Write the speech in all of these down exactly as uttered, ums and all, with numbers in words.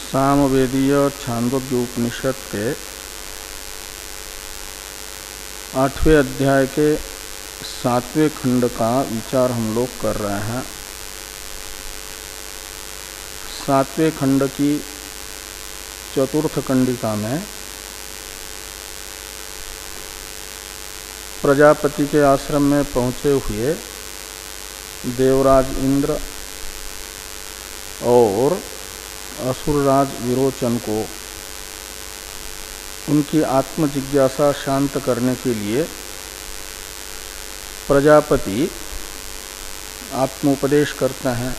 सामवेदीय छांदोग्य उपनिषद के आठवें अध्याय के सातवें खंड का विचार हम लोग कर रहे हैं। सातवें खंड की चतुर्थ कंडिका में प्रजापति के आश्रम में पहुंचे हुए देवराज इंद्र और असुरराज विरोचन को उनकी आत्मजिज्ञासा शांत करने के लिए प्रजापति आत्मोपदेश करते हैं।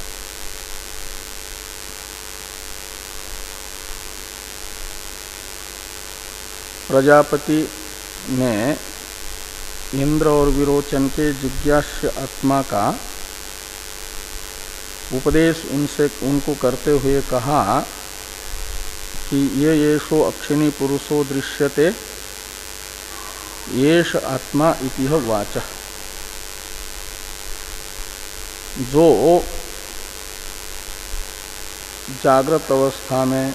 प्रजापति ने इंद्र और विरोचन के जिज्ञास्य आत्मा का उपदेश उनसे उनको करते हुए कहा कि ये येषो अक्षिणी पुरुषो दृश्यते येष आत्मा इतिह वाचः। जो जागृत अवस्था में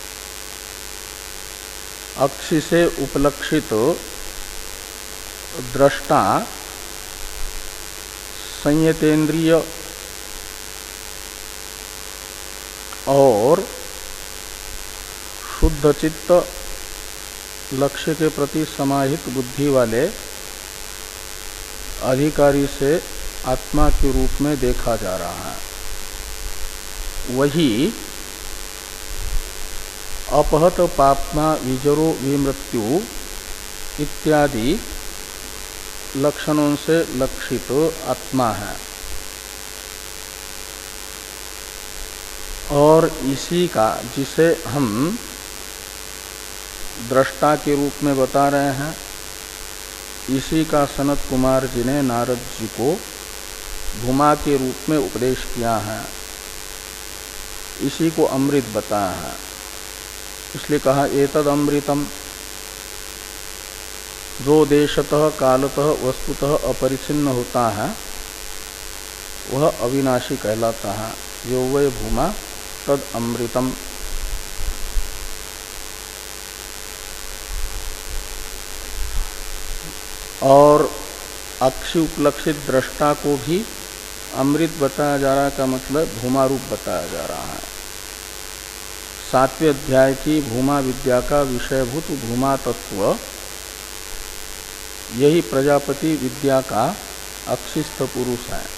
अक्षि से उपलक्षित दृष्टा संयतेन्द्रिय और शुद्ध चित्त लक्ष्य के प्रति समाहित बुद्धि वाले अधिकारी से आत्मा के रूप में देखा जा रहा है, वही अपहत पाप्मा विजरो विमृत्यु इत्यादि लक्षणों से लक्षित आत्मा है। और इसी का जिसे हम दृष्टा के रूप में बता रहे हैं, इसी का सनत कुमार जी ने नारद जी को भूमा के रूप में उपदेश किया है, इसी को अमृत बताया है। इसलिए कहा एतद अमृतम, जो देशतः कालतः वस्तुतः अपरिच्छिन्न होता है वह अविनाशी कहलाता है। यो वै भूमा तद अमृतम। और अक्षि उपलक्षित दृष्टा को भी अमृत बताया जा रहा है, का मतलब भूमा रूप बताया जा रहा है। सातवें अध्याय की भूमा विद्या का विषयभूत भूमा तत्व यही प्रजापति विद्या का अक्षिस्थ पुरुष है।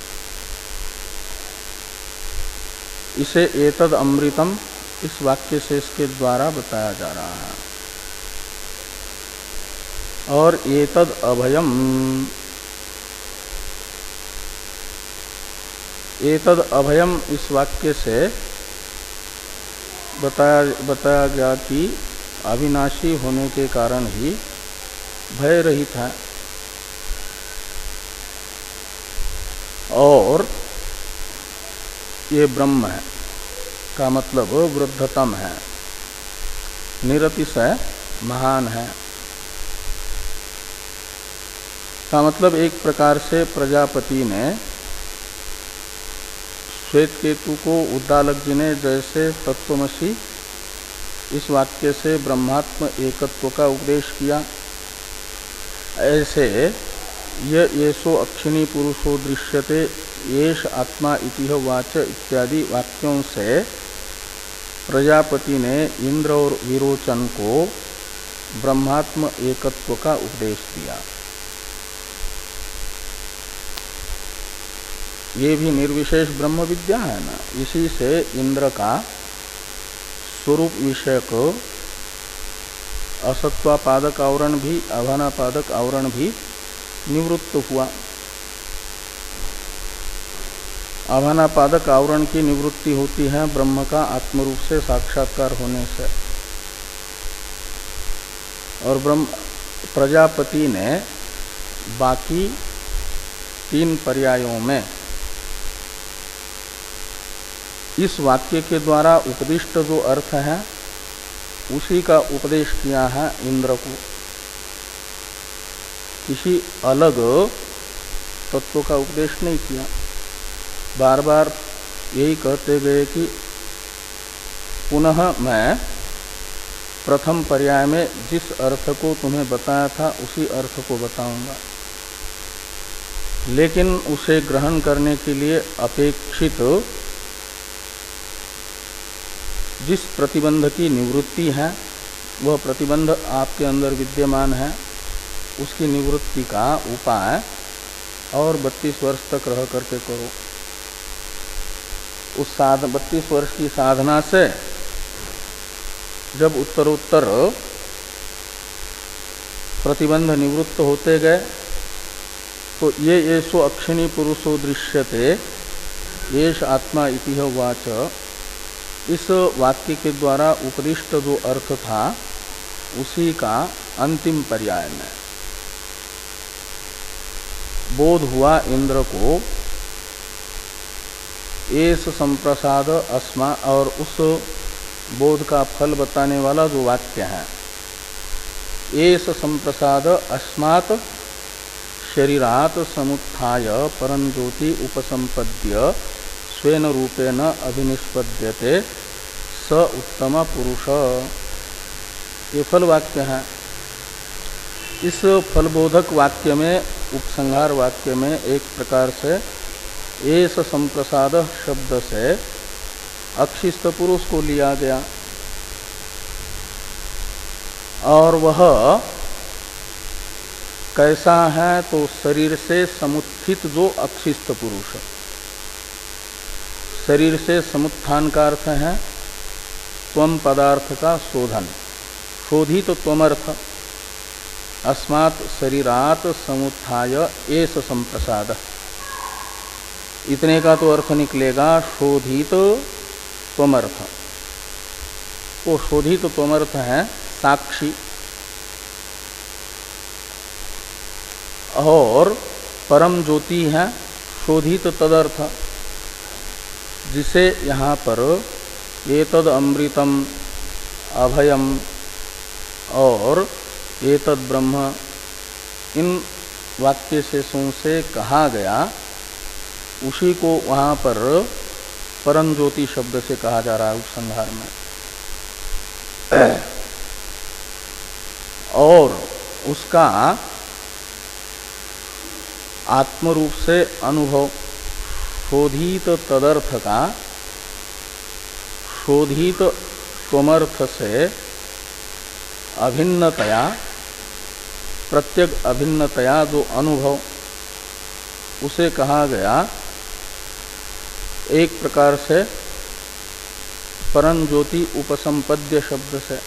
इसे एतद अमृतम इस वाक्य से इसके द्वारा बताया जा रहा है। और एतद अभयम, एतद अभयम इस वाक्य से बताया बताया गया कि अविनाशी होने के कारण ही भय रहित है और ये ब्रह्म है, का मतलब वृद्धतम है, निरतिशय महान है। का मतलब एक प्रकार से प्रजापति ने श्वेत केतु को उद्दालक जी ने जैसे तत्वमसि इस वाक्य से ब्रह्मात्म एकत्व का उपदेश किया, ऐसे ये येषो अक्षिणी पुरुषो दृश्यते येष आत्मा इतिह वाच इत्यादि वाक्यों से प्रजापति ने इंद्र और विरोचन को ब्रह्मात्म एकत्व का उपदेश दिया। ये भी निर्विशेष ब्रह्म विद्या है ना। इसी से इंद्र का स्वरूप विषयक असत्वापादक आवरण भी अभानापादक आवरण भी निवृत्त हुआ। अभानापादक आवरण की निवृत्ति होती है ब्रह्म का आत्मरूप से साक्षात्कार होने से। और ब्रह्म प्रजापति ने बाकी तीन पर्यायों में इस वाक्य के द्वारा उपदिष्ट जो अर्थ है उसी का उपदेश किया है इंद्र को। किसी अलग तत्व का उपदेश नहीं किया। बार बार यही कहते गए कि पुनः मैं प्रथम पर्याय में जिस अर्थ को तुम्हें बताया था उसी अर्थ को बताऊंगा, लेकिन उसे ग्रहण करने के लिए अपेक्षित जिस प्रतिबंध की निवृत्ति है, वह प्रतिबंध आपके अंदर विद्यमान है, उसकी निवृत्ति का उपाय और बत्तीस वर्ष तक रह करके करो। उस साध बत्तीस वर्ष की साधना से जब उत्तरोत्तर प्रतिबंध निवृत्त होते गए तो ये येषो अक्षिणी पुरुषो दृश्यते येष आत्मा इति वाच, इस वाक्य के द्वारा उपदिष्ट जो अर्थ था उसी का अंतिम पर्याय में बोध हुआ इंद्र को एस संप्रसाद अस्मा, और उस बोध का फल बताने वाला जो वाक्य है एस संप्रसाद अस्मात् शरीरात समुत्थाय परम ज्योति उपसंपद्य स्वेन रूपेण अभिनिष्पद्यते स उत्तम पुरुष, ये फल वाक्य है। इस फलबोधक वाक्य में, उपसंहार वाक्य में एक प्रकार से एस संप्रसाद शब्द से अक्षिस्त पुरुष को लिया गया, और वह कैसा है तो शरीर से समुत्थित जो अक्षिस्त पुरुष, शरीर से समुत्थान का अर्थ है त्वम पदार्थ का शोधन, शोधित तो त्वमर्थ, अस्मात् शरीरात समुत्थाय एस संप्रसाद, इतने का तो अर्थ निकलेगा शोधित त्वमर्थ। वो शोधित त्वमर्थ है साक्षी, और परम ज्योति है शोधित तदर्थ, जिसे यहाँ पर एतद अमृतम अभयम और एतद ब्रह्म, इन वाक्य शेषों से कहा गया, उसी को वहाँ पर परम ज्योति शब्द से कहा जा रहा है उपसंहार में। और उसका आत्मरूप से अनुभव, शोधित तदर्थ का शोधित त्वमर्थ से अभिन्नतया, प्रत्यग अभिन्नतया जो अनुभव, उसे कहा गया एक प्रकार से परम ज्योति उपसंपद्य शब्द से।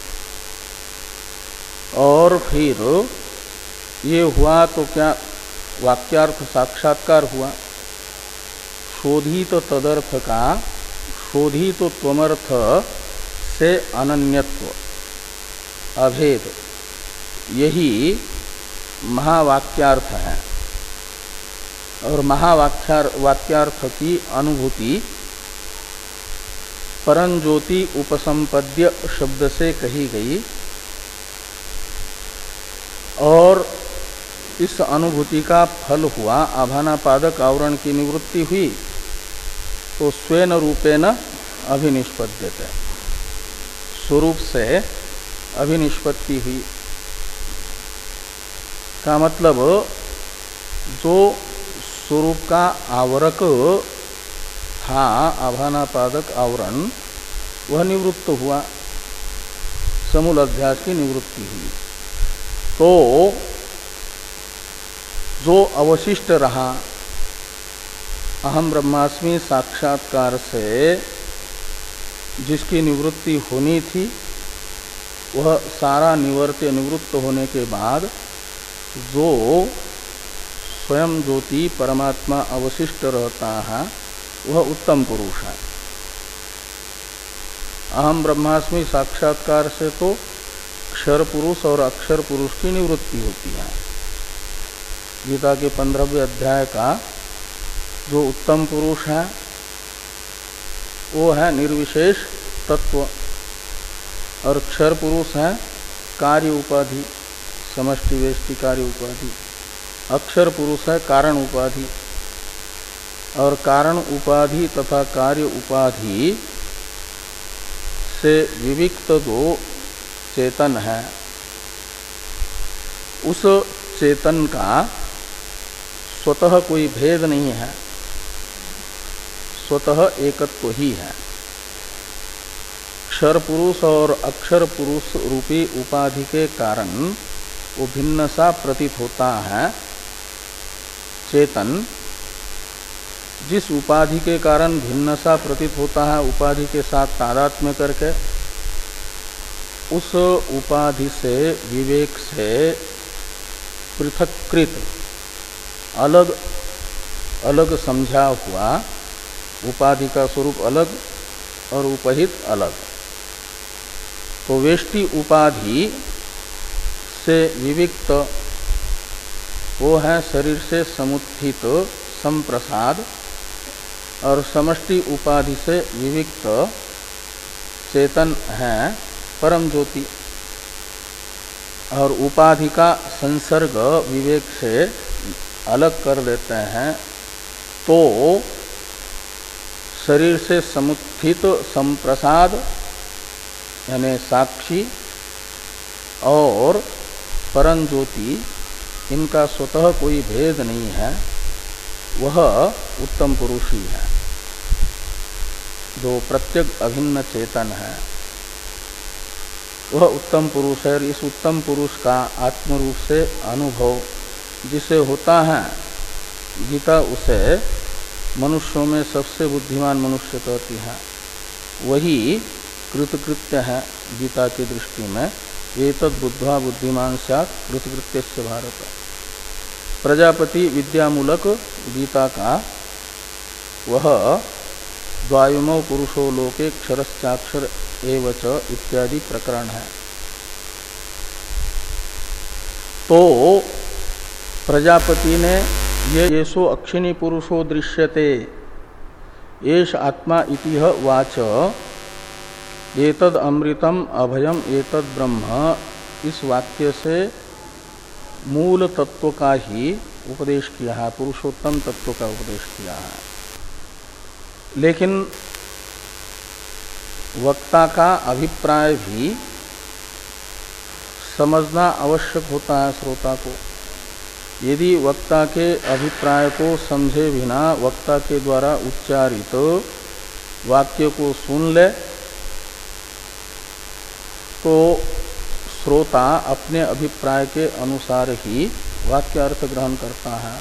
और फिर ये हुआ तो क्या वाक्यार्थ साक्षात्कार हुआ, शोधित तदर्थ का शोधित त्वमर्थ से अनन्यत्व, अभेद, यही महावाक्यार्थ है। और महावाक्यार वाक्यार्थ की अनुभूति परम ज्योति उपसंपद्य शब्द से कही गई, और इस अनुभूति का फल हुआ आभानापादक आवरण की निवृत्ति हुई, तो स्वेन रूपेण अभिनिष्पद्यते, स्वरूप से अभिनिष्पत्ति हुई का मतलब जो स्वरूप का आवरक था आभानापादक आवरण, वह निवृत्त हुआ, समूल अध्यास की निवृत्ति हुई। तो जो अवशिष्ट रहा अहम ब्रह्मास्मि साक्षात्कार से जिसकी निवृत्ति होनी थी, वह सारा निवर्त्य निवृत्त होने के बाद जो स्वयं ज्योति परमात्मा अवशिष्ट रहता है, वह उत्तम पुरुष है। अहम ब्रह्मास्मि साक्षात्कार से तो क्षर पुरुष और अक्षर पुरुष की निवृत्ति होती है। गीता के पंद्रहवें अध्याय का जो उत्तम पुरुष है वो है निर्विशेष तत्व, और क्षर पुरुष है कार्य उपाधि, समष्टि वेष्टि कार्य उपाधि। अक्षर पुरुष है कारण उपाधि, और कारण उपाधि तथा कार्य उपाधि से विविक्त जो चेतन है उस चेतन का स्वतः कोई भेद नहीं है, स्वतः एकत्व ही है। क्षर पुरुष और अक्षर पुरुष रूपी उपाधि के कारण वो भिन्न सा प्रतीत होता है। चेतन जिस उपाधि के कारण भिन्न सा प्रतीत होता है, उपाधि के साथ तादात्म्य करके उस उपाधि से विवेक से पृथक्कृत अलग अलग समझा हुआ उपाधि का स्वरूप अलग और उपहित अलग। तो वेष्टि उपाधि से विविक्त वो है शरीर से समुत्थित संप्रसाद, और समष्टि उपाधि से विविक्त चेतन है परम ज्योति। और उपाधि का संसर्ग विवेक से अलग कर देते हैं तो शरीर से समुत्थित संप्रसाद यानी साक्षी और परम ज्योति, इनका स्वतः कोई भेद नहीं है। वह उत्तम पुरुष ही है जो प्रत्येक अभिन्न चेतन है, वह उत्तम पुरुष है। इस उत्तम पुरुष का आत्म रूप से अनुभव जिसे होता है, गीता उसे मनुष्यों में सबसे बुद्धिमान मनुष्य कहती है। वही कृतकृत्य है गीता की दृष्टि में। एतद् बुद्ध्वा बुद्धिमान स्यात् कृतकृत्यस्य भारत। प्रजापति विद्यामूलक गीता का वह द्वायुमो पुरुषो लोके क्षरश्चाक्षर एवच इत्यादि प्रकरण है। तो प्रजापति ने ये येषो अक्षिणी पुरुषो दृश्यते एष आत्मा इतिह वाच एतद् अमृतम अभयम एतद् ब्रह्म, इस वाक्य से मूल तत्व का ही उपदेश किया है, पुरुषोत्तम तत्व का उपदेश किया है। लेकिन वक्ता का अभिप्राय भी समझना आवश्यक होता है श्रोता को। यदि वक्ता के अभिप्राय को समझे बिना वक्ता के द्वारा उच्चारित तो वाक्य को सुन ले तो श्रोता अपने अभिप्राय के अनुसार ही वाक्य अर्थ ग्रहण करता है।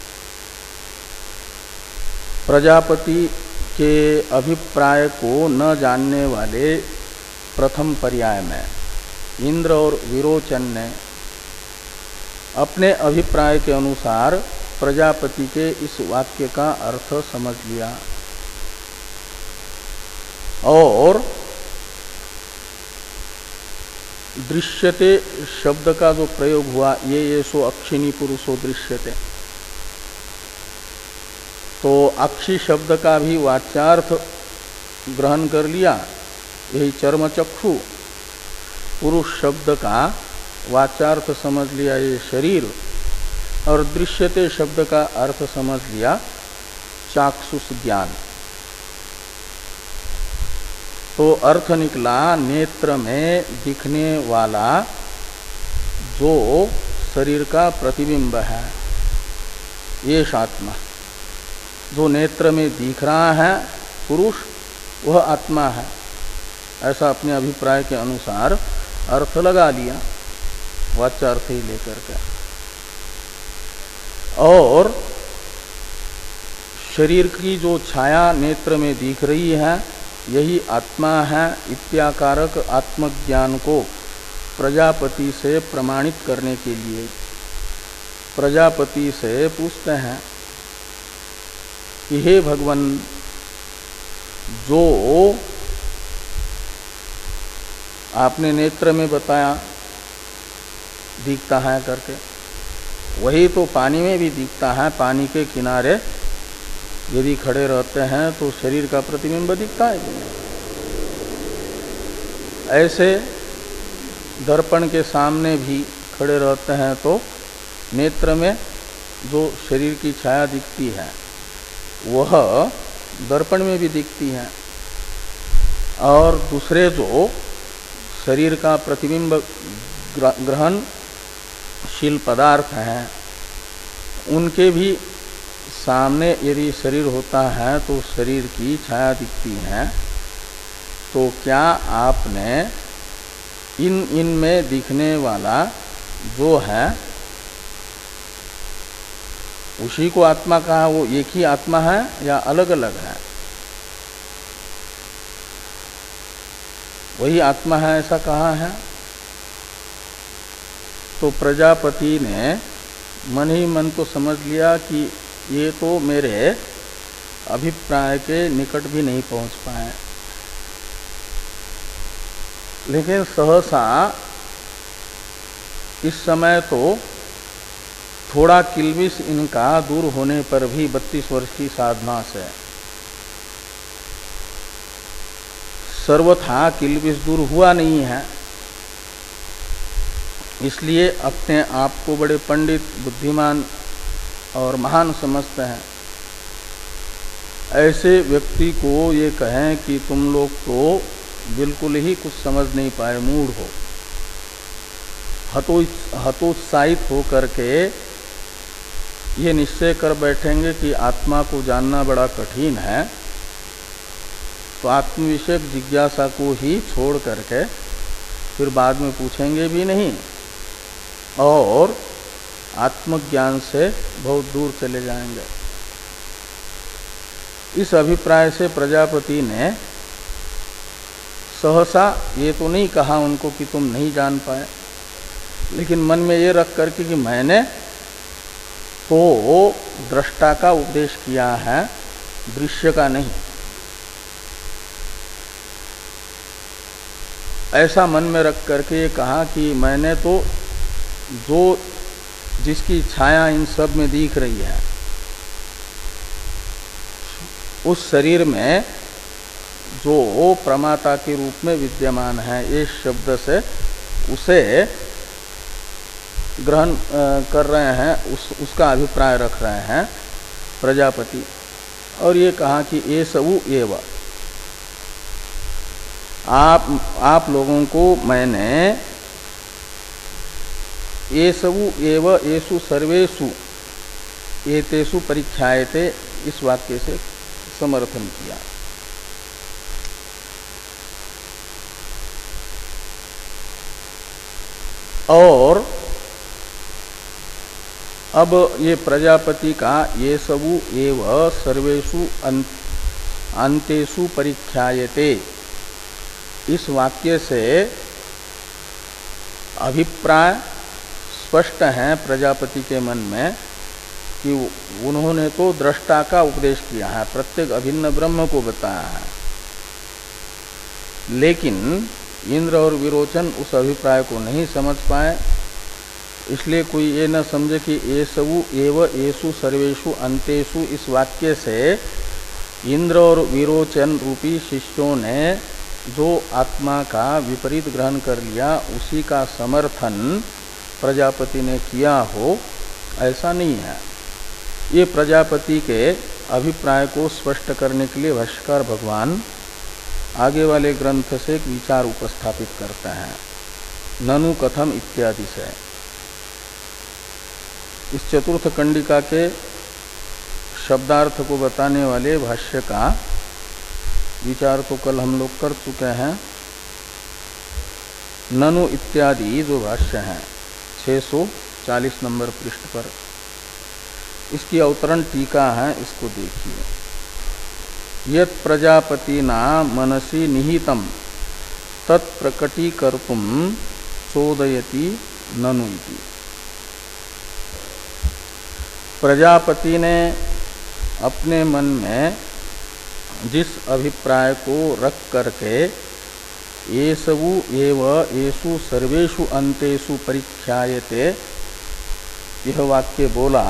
प्रजापति के अभिप्राय को न जानने वाले प्रथम पर्याय में इंद्र और विरोचन ने अपने अभिप्राय के अनुसार प्रजापति के इस वाक्य का अर्थ समझ लिया और दृश्यते शब्द का जो प्रयोग हुआ, ये ये सो अक्षिणी पुरुषो दृश्यते, तो अक्षी शब्द का भी वाच्यार्थ ग्रहण कर लिया, यही चर्मचक्षु। पुरुष शब्द का वाचार्थ समझ लिया ये शरीर, और दृश्यते शब्द का अर्थ समझ लिया चाक्षुष ज्ञान। तो अर्थ निकला नेत्र में दिखने वाला जो शरीर का प्रतिबिंब है, ये आत्मा। जो नेत्र में दिख रहा है पुरुष, वह आत्मा है, ऐसा अपने अभिप्राय के अनुसार अर्थ लगा लिया, वाच्यार्थ ही लेकर के। और शरीर की जो छाया नेत्र में दिख रही है, यही आत्मा है इत्याकारक आत्मज्ञान को प्रजापति से प्रमाणित करने के लिए प्रजापति से पूछते हैं कि हे भगवान, जो आपने नेत्र में बताया दिखता है करके, वही तो पानी में भी दिखता है। पानी के किनारे यदि खड़े रहते हैं तो शरीर का प्रतिबिंब दिखता है कि नहीं? ऐसे दर्पण के सामने भी खड़े रहते हैं तो नेत्र में जो शरीर की छाया दिखती है वह दर्पण में भी दिखती है। और दूसरे जो शरीर का प्रतिबिंब ग्रहणशील पदार्थ हैं उनके भी सामने यदि शरीर होता है तो शरीर की छाया दिखती है। तो क्या आपने इन इन में दिखने वाला जो है उसी को आत्मा कहा, वो एक ही आत्मा है या अलग अलग है? वही आत्मा है ऐसा कहा है। तो प्रजापति ने मन ही मन तो समझ लिया कि ये तो मेरे अभिप्राय के निकट भी नहीं पहुंच पाए, लेकिन सहसा इस समय तो थोड़ा किल्बिश इनका दूर होने पर भी बत्तीस वर्ष की साधना से सर्वथा किल्बिश दूर हुआ नहीं है। इसलिए अपने आप को बड़े पंडित, बुद्धिमान और महान समझते हैं। ऐसे व्यक्ति को ये कहें कि तुम लोग तो बिल्कुल ही कुछ समझ नहीं पाए, मूढ़ हो, हतो हतोत्साहित हो करके ये निश्चय कर बैठेंगे कि आत्मा को जानना बड़ा कठिन है, तो आत्मविषयक जिज्ञासा को ही छोड़ करके फिर बाद में पूछेंगे भी नहीं और आत्मज्ञान से बहुत दूर चले जाएंगे। इस अभिप्राय से प्रजापति ने सहसा ये तो नहीं कहा उनको कि तुम नहीं जान पाए, लेकिन मन में ये रख करके कि मैंने तो दृष्टा का उपदेश किया है, दृश्य का नहीं। ऐसा मन में रख करके ये कहा कि मैंने तो जो जिसकी छाया इन सब में दिख रही है उस शरीर में जो प्रमाता के रूप में विद्यमान है, इस शब्द से उसे ग्रहण कर रहे हैं, उस उसका अभिप्राय रख रहे हैं प्रजापति। और ये कहा कि ये सबु एव, आप आप लोगों को मैंने ये सबु एव येषु सर्वेषु एतेषु परीक्षायते इस वाक्य से समर्थन किया। और अब ये प्रजापति का ये सबु एव सर्वेषु अंतेषु परीक्षायते इस वाक्य से अभिप्राय स्पष्ट है प्रजापति के मन में कि उन्होंने तो दृष्टा का उपदेश किया है, प्रत्येक अभिन्न ब्रह्म को बताया है, लेकिन इंद्र और विरोचन उस अभिप्राय को नहीं समझ पाए। इसलिए कोई ये न समझे कि ये सबु एव येषु सर्वेषु अंतेषु इस वाक्य से इंद्र और विरोचन रूपी शिष्यों ने जो आत्मा का विपरीत ग्रहण कर लिया उसी का समर्थन प्रजापति ने किया हो, ऐसा नहीं है। ये प्रजापति के अभिप्राय को स्पष्ट करने के लिए भाष्यकार भगवान आगे वाले ग्रंथ से एक विचार उपस्थापित करते हैं, ननु कथम इत्यादि से। इस चतुर्थ कंडिका के शब्दार्थ को बताने वाले भाष्य का विचार तो कल हम लोग कर चुके हैं। ननु इत्यादि जो भाष्य हैं छह सौ चालीस नंबर पृष्ठ पर, इसकी अवतरण टीका है, इसको देखिए। यत् प्रजापतिना मनसि निहितम तत्प्रकटीकर्तुम चोदयति ननु इति। प्रजापति ने अपने मन में जिस अभिप्राय को रख करके ये सबु एव येषु सर्वेषु अंतेषु परीक्षायते यह वाक्य बोला,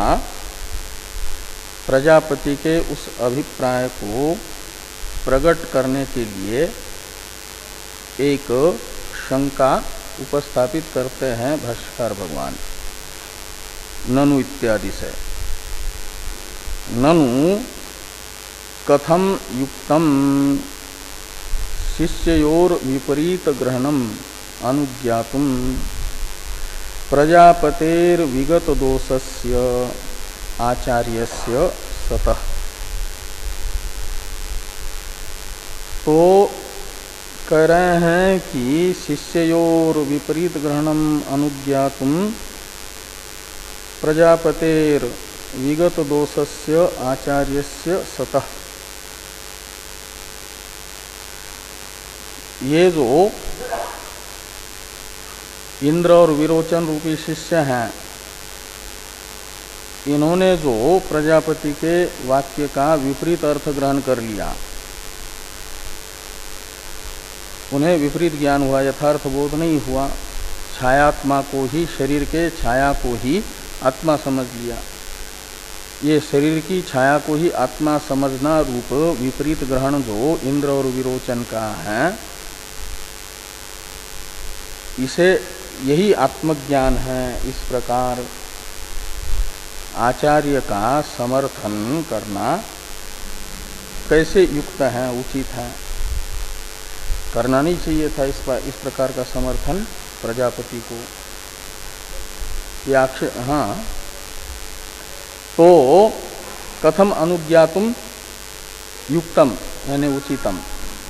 प्रजापति के उस अभिप्राय को प्रकट करने के लिए एक शंका उपस्थापित करते हैं भाष्यकार भगवान ननु इत्यादि से। ननु कथम युक्तम शिष्योर विपरीत ग्रहणम अनुज्ञातुम प्रजापतेर विगत दोषस्य आचार्यस्य सतः। तो कह रहे हैं कि शिष्योर विपरीत ग्रहणम अनुज्ञातुम प्रजापतेर विगत दोषस्य आचार्यस्य सतः। ये जो इंद्र और विरोचन रूपी शिष्य हैं, इन्होंने जो प्रजापति के वाक्य का विपरीत अर्थ ग्रहण कर लिया, उन्हें विपरीत ज्ञान हुआ, यथार्थ बोध नहीं हुआ। छायात्मा को ही, शरीर के छाया को ही आत्मा समझ लिया। ये शरीर की छाया को ही आत्मा समझना रूप विपरीत ग्रहण जो इंद्र और विरोचन का है, इसे यही आत्मज्ञान है। इस प्रकार आचार्य का समर्थन करना कैसे युक्त है, उचित है? करना नहीं चाहिए था इस, इस प्रकार का समर्थन प्रजापति को। ये आक्षेप, हाँ, तो कथम अनुज्ञातुम युक्तम यानी उचितम,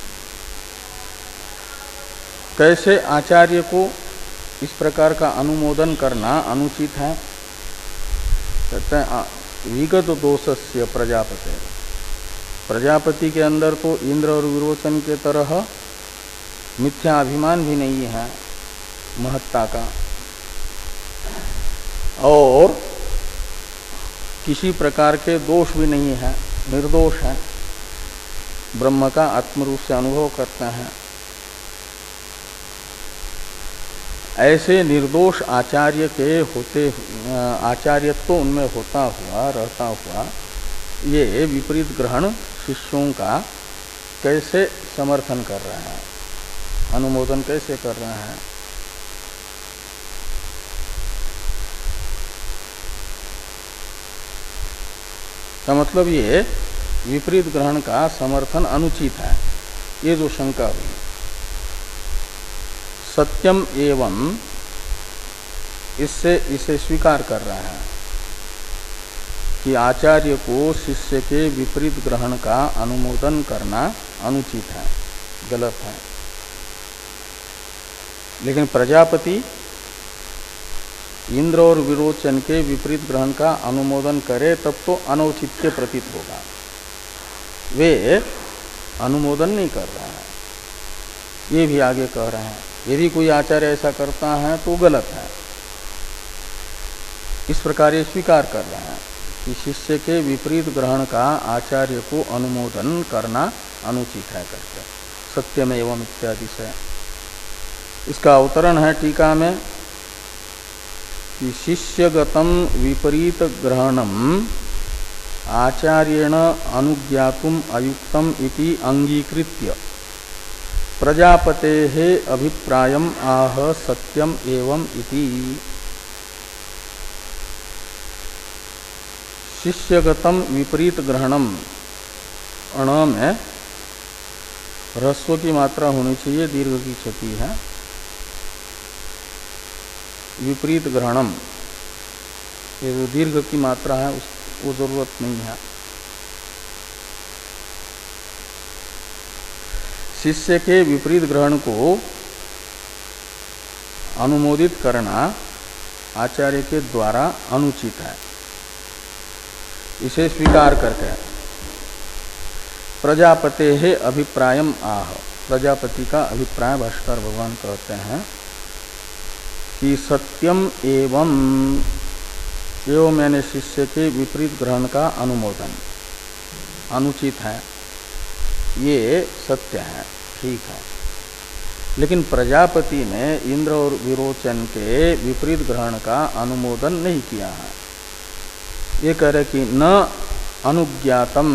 कैसे आचार्य को इस प्रकार का अनुमोदन करना अनुचित है? कहते हैं विगत दोषस्य प्रजापति, प्रजापति के अंदर तो इंद्र और विरोचन के तरह मिथ्या अभिमान भी नहीं है महत्ता का, और किसी प्रकार के दोष भी नहीं है, निर्दोष है, ब्रह्म का आत्मरूप से अनुभव करते हैं। ऐसे निर्दोष आचार्य के होते, आचार्यत्व तो उनमें होता हुआ, रहता हुआ, ये विपरीत ग्रहण शिष्यों का कैसे समर्थन कर रहे हैं, अनुमोदन कैसे कर रहे हैं? का मतलब ये विपरीत ग्रहण का समर्थन अनुचित है, ये जो शंका हुई। सत्यम एवं, इससे इसे स्वीकार कर रहा है कि आचार्य को शिष्य के विपरीत ग्रहण का अनुमोदन करना अनुचित है, गलत है। लेकिन प्रजापति इंद्र और विरोचन के विपरीत ग्रहण का अनुमोदन करे तब तो अनौचित्य प्रतीत होगा। वे अनुमोदन नहीं कर रहे हैं, ये भी आगे कह रहे हैं यदि कोई आचार्य ऐसा करता है तो गलत है। इस प्रकार ये स्वीकार कर रहे हैं कि शिष्य के विपरीत ग्रहण का आचार्य को अनुमोदन करना अनुचित है करके, सत्यम एवं इत्यादि से। इसका अवतरण है टीका में कि शिष्यगतम विपरीत ग्रहणम आचार्येण अनुज्ञातुम अयुक्तम इति अंगीकृत्य प्रजापतेः अभिप्रायम आह सत्यम एवं इति। शिष्यगतम विपरीत ग्रहणम, अण में ह्रस्व की मात्रा होनी चाहिए, दीर्घ की क्षति है। विपरीत ग्रहणम, ये जो दीर्घ की मात्रा है उस वो जरूरत नहीं है। शिष्य के विपरीत ग्रहण को अनुमोदित करना आचार्य के द्वारा अनुचित है, इसे स्वीकार करके प्रजापते है अभिप्रायम आह, प्रजापति का अभिप्राय भाष्कर भगवान कहते हैं कि सत्यम एवं, एवं मैंने शिष्य के विपरीत ग्रहण का अनुमोदन अनुचित है, ये सत्य है, ठीक है। लेकिन प्रजापति ने इंद्र और विरोचन के विपरीत ग्रहण का अनुमोदन नहीं किया है। ये कह रहे कि न अनुज्ञातम,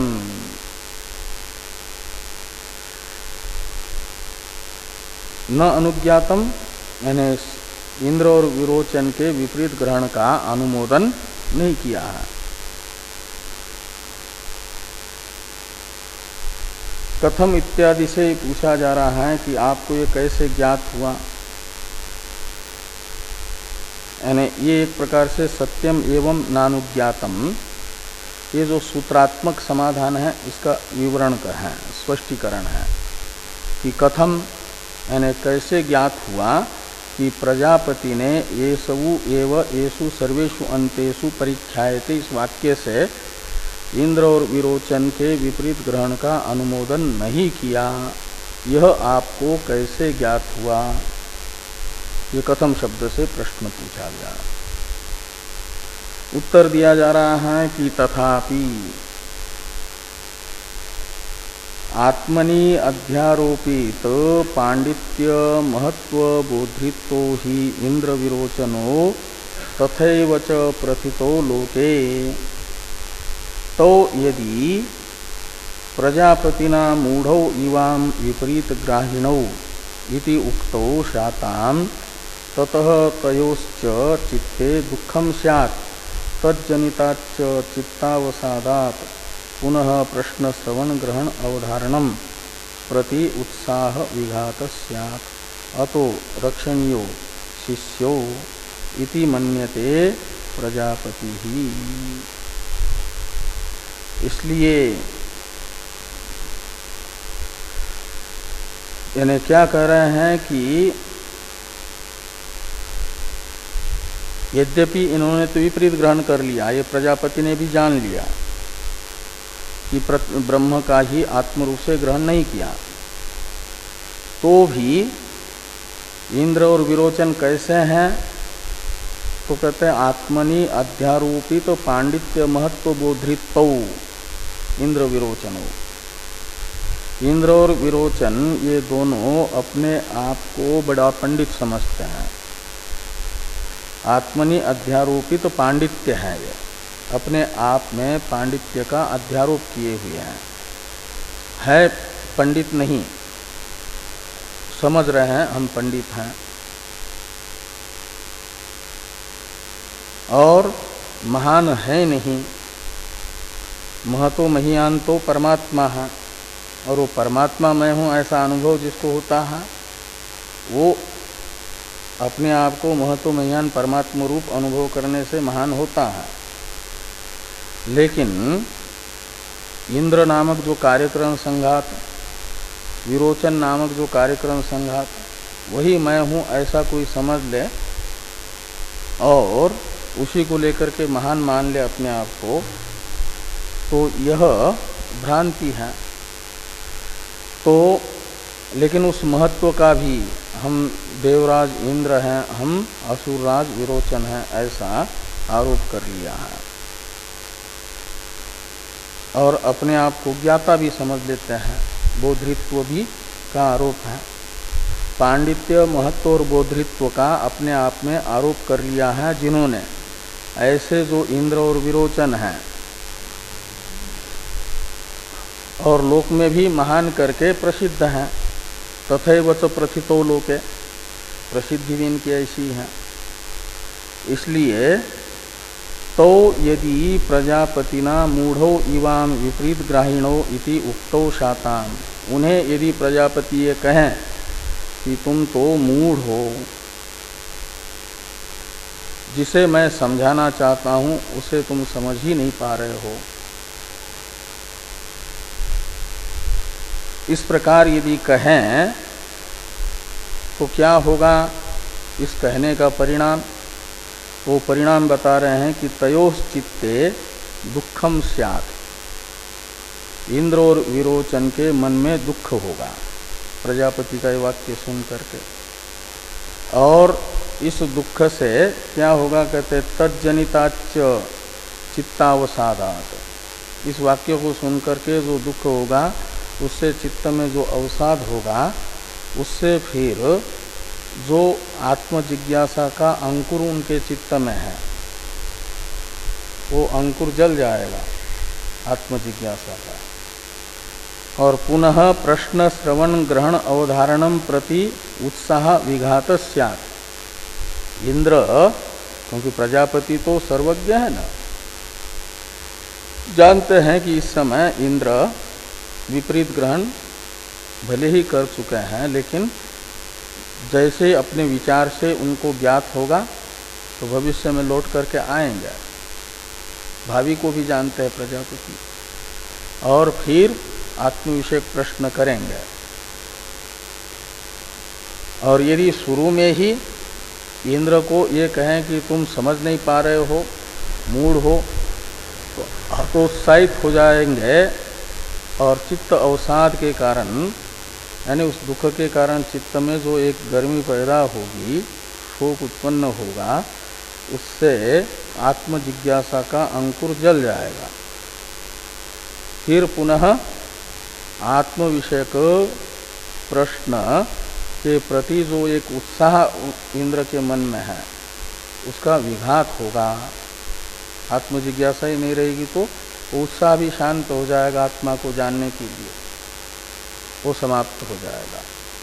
न अनुज्ञातम यानी इंद्र और विरोचन के विपरीत ग्रहण का अनुमोदन नहीं किया है। कथम इत्यादि से पूछा जा रहा है कि आपको ये कैसे ज्ञात हुआ। यानी ये एक प्रकार से सत्यम एवं नानुज्ञातम, ये जो सूत्रात्मक समाधान है इसका विवरण का है, स्पष्टीकरण है कि कथम यानी कैसे ज्ञात हुआ कि प्रजापति ने ये सबु एव येषु सर्वेषु अंतेषु परीक्षायते, इस वाक्य से इंद्र और विरोचन के विपरीत ग्रहण का अनुमोदन नहीं किया, यह आपको कैसे ज्ञात हुआ। ये कथम शब्द से प्रश्न पूछा गया। उत्तर दिया जा रहा है कि तथापि आत्मनि अध्यारोपित पांडित्य महत्व बोधितो ही इंद्र विरोचनो तथैव च प्रथितो लोके। तो यदि प्रजापतिना मूढ़ौ इवाम विपरीत ग्राहिणौ इति उक्तौ शाताम ततः तयोश्च चित्ते दुःखं स्यात् तज्जनिताच्च चित्तावसादात् पुनः प्रश्न श्रवण ग्रहण अवधारणम प्रति उत्साह विघात स्यात् अतो रक्षणीयो शिष्यो इति मन्यते प्रजापति ही। इसलिए यानी क्या कह रहे हैं कि यद्यपि इन्होंने तो विपरीत ग्रहण कर लिया, ये प्रजापति ने भी जान लिया कि ब्रह्म का ही आत्मरूप से ग्रहण नहीं किया, तो भी इंद्र और विरोचन कैसे हैं, तो कहते हैं आत्मनि अध्यारोपित तो पांडित्य महत्व बोधितौ इंद्र विरोचनो। इंद्र और विरोचन ये दोनों अपने आप को बड़ा पंडित समझते हैं। आत्मनि अध्यारोपित तो पांडित्य है, ये अपने आप में पांडित्य का अध्यारोप किए हुए हैं, है पंडित नहीं, समझ रहे हैं हम पंडित हैं। और महान है नहीं, महतो महियान तो परमात्मा है, और वो परमात्मा मैं हूँ ऐसा अनुभव जिसको होता है वो अपने आप को महतो महियान परमात्मा रूप अनुभव करने से महान होता है। लेकिन इंद्र नामक जो कार्यक्रम संघात, विरोचन नामक जो कार्यक्रम संघात, वही मैं हूँ ऐसा कोई समझ ले और उसी को लेकर के महान मान ले अपने आप को, तो यह भ्रांति है। तो लेकिन उस महत्व का भी हम देवराज इंद्र हैं, हम असुरराज विरोचन हैं ऐसा आरोप कर लिया है, और अपने आप को ज्ञाता भी समझ लेते हैं, बोधित्व भी का आरोप है। पांडित्य महत्व और बोधित्व का अपने आप में आरोप कर लिया है जिन्होंने, ऐसे जो इंद्र और विरोचन हैं और लोक में भी महान करके प्रसिद्ध हैं, तथैव च प्रथितो लोके, प्रसिद्धि भी इनकी ऐसी है। इसलिए तो यदि प्रजापतिना मूढ़ो इवाम विपरीत ग्राहिणो इति उक्तो शाताम, उन्हें यदि प्रजापति ये कहें कि तुम तो मूढ़ हो, जिसे मैं समझाना चाहता हूं उसे तुम समझ ही नहीं पा रहे हो, इस प्रकार यदि कहें तो क्या होगा इस कहने का परिणाम। वो परिणाम बता रहे हैं कि तयोस् चित्ते दुखम स्यात्, इंद्र और विरोचन के मन में दुख होगा प्रजापति का ये वाक्य सुन करके, और इस दुख से क्या होगा, कहते तज्जनिताच्च चित्तावसादात, इस वाक्य को सुन करके जो दुख होगा उससे चित्त में जो अवसाद होगा, उससे फिर जो आत्म जिज्ञासा का अंकुर उनके चित्त में है वो अंकुर जल जाएगा आत्म जिज्ञासा का। और पुनः प्रश्न श्रवण ग्रहण अवधारणम प्रति उत्साह विघात स्यात्। इंद्र, क्योंकि प्रजापति तो सर्वज्ञ है ना, जानते हैं कि इस समय इंद्र विपरीत ग्रहण भले ही कर चुके हैं, लेकिन जैसे अपने विचार से उनको ज्ञात होगा तो भविष्य में लौट करके आएंगे। भावी को भी जानते हैं प्रजापति, और फिर आत्मविषयक प्रश्न करेंगे। और यदि शुरू में ही इंद्र को ये कहें कि तुम समझ नहीं पा रहे हो, मूढ़ हो, तो हतोत्साहित हो जाएंगे और चित्त अवसाद के कारण, यानी उस दुख के कारण चित्त में जो एक गर्मी पैदा होगी, शोक उत्पन्न होगा, उससे आत्मजिज्ञासा का अंकुर जल जाएगा। फिर पुनः आत्म विषयक प्रश्न के प्रति जो एक उत्साह इंद्र के मन में है, उसका विघात होगा। आत्मजिज्ञासा ही नहीं रहेगी तो उत्साह भी शांत हो जाएगा, आत्मा को जानने के लिए वो समाप्त हो जाएगा।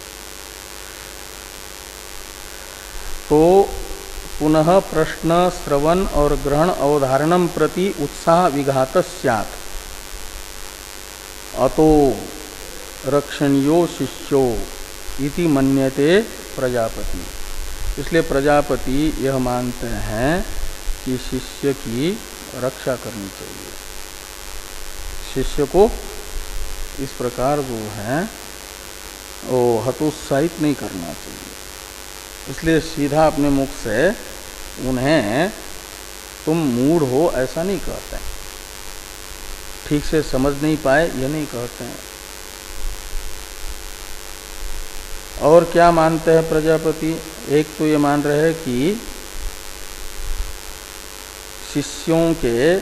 तो पुनः प्रश्न श्रवण और ग्रहण अवधारणम प्रति उत्साह विघात स्यात्, अतो रक्षणीयो शिष्यो इति मन्यते प्रजापति। इसलिए प्रजापति यह मानते हैं कि शिष्य की रक्षा करनी चाहिए, शिष्य को इस प्रकार जो है वो हतोत्साहित नहीं करना चाहिए। इसलिए सीधा अपने मुख से उन्हें तुम मूढ़ हो ऐसा नहीं कहते हैं, ठीक से समझ नहीं पाए ये नहीं कहते हैं। और क्या मानते हैं प्रजापति? एक तो ये मान रहे हैं कि शिष्यों के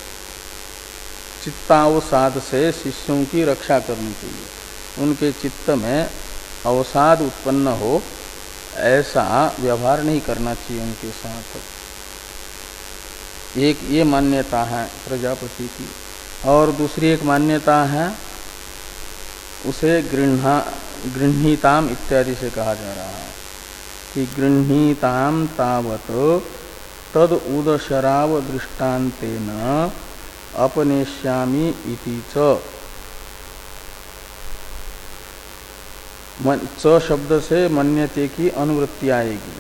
चित्तावसाद से शिष्यों की रक्षा करनी चाहिए, उनके चित्त में अवसाद उत्पन्न हो ऐसा व्यवहार नहीं करना चाहिए उनके साथ। एक ये मान्यता है प्रजापति की। और दूसरी एक मान्यता है, उसे गृह्णा गृह्णीताम इत्यादि से कहा जा रहा है कि गृह्णीताम तावत तद उदशराव दृष्टान्तेन अपनेष्यामि इति च। च शब्द से मन्यते की अनुवृत्ति आएगी।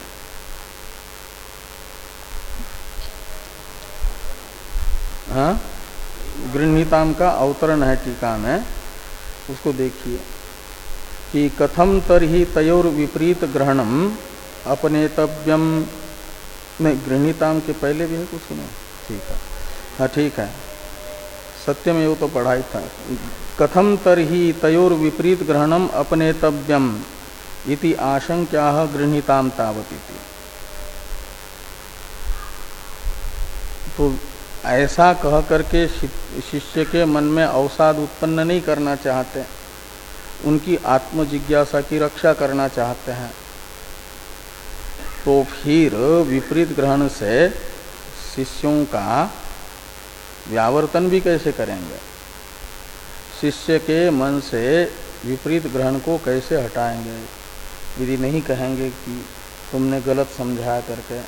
हाँ, गृह्णीताम का अवतरण है टीका में, उसको देखिए कि कथम तरहि तयोर विपरीत ग्रहणम अपनेतव्यम। नहीं, गृह्णीताम के पहले भी है कुछ नहीं, ठीक है, हाँ ठीक है, सत्यमेव तो पढ़ाई था। कथम तरहि तयोर विपरीत ग्रहणम अपनेतव्यम इति आशंक्याः गृह्णीताम तावतीति। तो ऐसा कह करके शिष्य के मन में अवसाद उत्पन्न नहीं करना चाहते, उनकी आत्मजिज्ञासा की रक्षा करना चाहते हैं। तो फिर विपरीत ग्रहण से शिष्यों का व्यावर्तन भी कैसे करेंगे? शिष्य के मन से विपरीत ग्रहण को कैसे हटाएंगे यदि नहीं कहेंगे कि तुमने गलत समझा करके।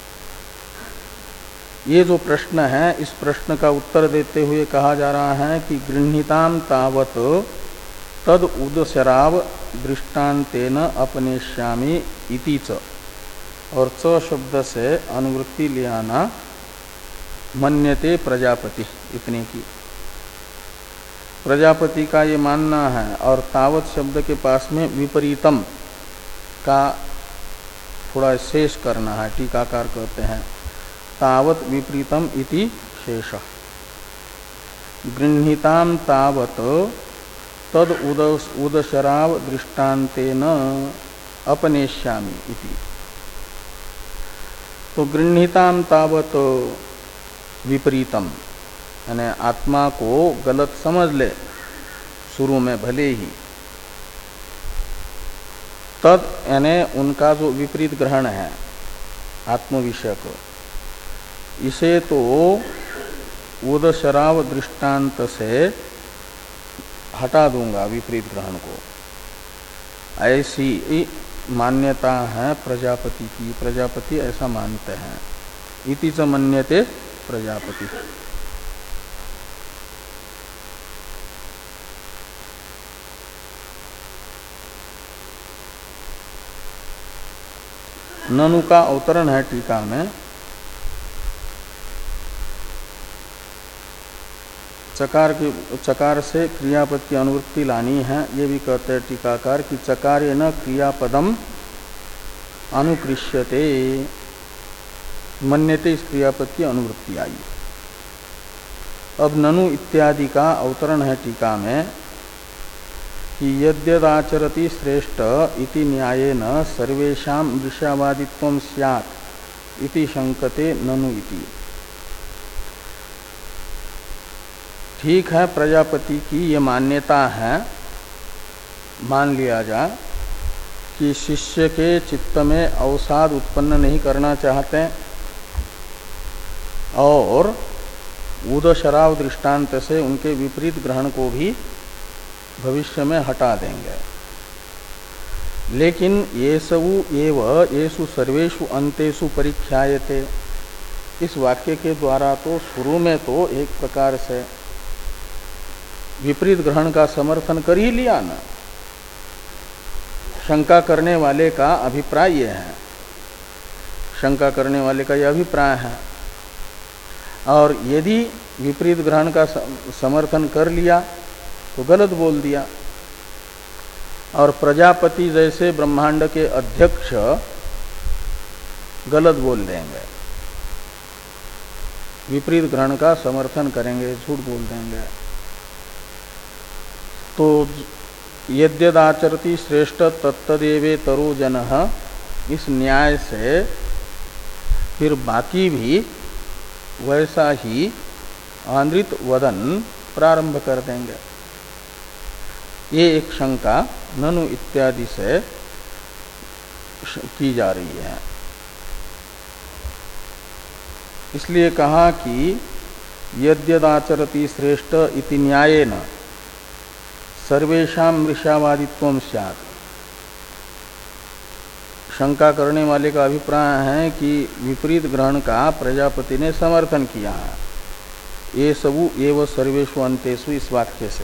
ये जो प्रश्न है, इस प्रश्न का उत्तर देते हुए कहा जा रहा है कि गृह्णीताम तावत तद उदशराव दृष्टान्तेन अपनेष्यामि इति च, और च शब्द से अनुवृत्ति ले आना मन्यते प्रजापति, इतने की प्रजापति का ये मानना है। और तावत शब्द के पास में विपरीतम का थोड़ा शेष करना है, टीकाकार कहते हैं तावत विपरीतम इति शेष। गृह्णीताम तावत तद उदशराव दृष्टान्तेन अपनेष्यामि इति। तो गृह्णीताम तावत विपरीतम, यानी आत्मा को गलत समझ ले शुरू में भले ही, तद यानी उनका जो विपरीत ग्रहण है आत्म विषय को, इसे तो उदशराव दृष्टांत से हटा दूंगा विपरीत ग्रहण को, ऐसी मान्यता है प्रजापति की। प्रजापति ऐसा मानते हैं। इति च मन्यते प्रजापति। ननु का अवतरण है टीका में, चकार की चकार से क्रियापद की अनुवृत्ति लानी है। ये भी कहते हैं टीकाकार कि चकारे न क्रियापदम अनुकृष्यते, मन्यते इस क्रियापद की अनुवृत्ति आई। अब ननु इत्यादि का अवतरण है टीका में कि यद्यदाचरति श्रेष्ठ इति न्यायेन सर्वेषां दृश्यवादित्वं स्यात् इति शंकते ननु इति। ठीक है, प्रजापति की ये मान्यता है, मान लिया जा कि शिष्य के चित्त में अवसाद उत्पन्न नहीं करना चाहते और उदशराव दृष्टांत से उनके विपरीत ग्रहण को भी भविष्य में हटा देंगे। लेकिन ये सबु एव येषु सर्वेषु अंतेषु परिख्यायते, इस वाक्य के द्वारा तो शुरू में तो एक प्रकार से विपरीत ग्रहण का समर्थन कर ही लिया ना। शंका करने वाले का अभिप्राय यह है, शंका करने वाले का यह अभिप्राय है, और यदि विपरीत ग्रहण का समर्थन कर लिया तो गलत बोल दिया। और प्रजापति जैसे ब्रह्मांड के अध्यक्ष गलत बोल देंगे, विपरीत ग्रहण का समर्थन करेंगे, झूठ बोल देंगे। तो यद्यदाचरति श्रेष्ठ तत्तदेवे तरो जनः, इस न्याय से फिर बाकी भी वैसा ही आंद्रित वदन प्रारंभ कर देंगे। ये एक शंका ननु इत्यादि से की जा रही है। इसलिए कहा कि यद्यदाचरति श्रेष्ठ इति न्यायेन सर्वेषां मृषावादित्वं स्यात्। शंका करने वाले का अभिप्राय है कि विपरीत ग्रहण का प्रजापति ने समर्थन किया है, ये सबु एव सर्वेषु अंतेषु, इस वाक्य से।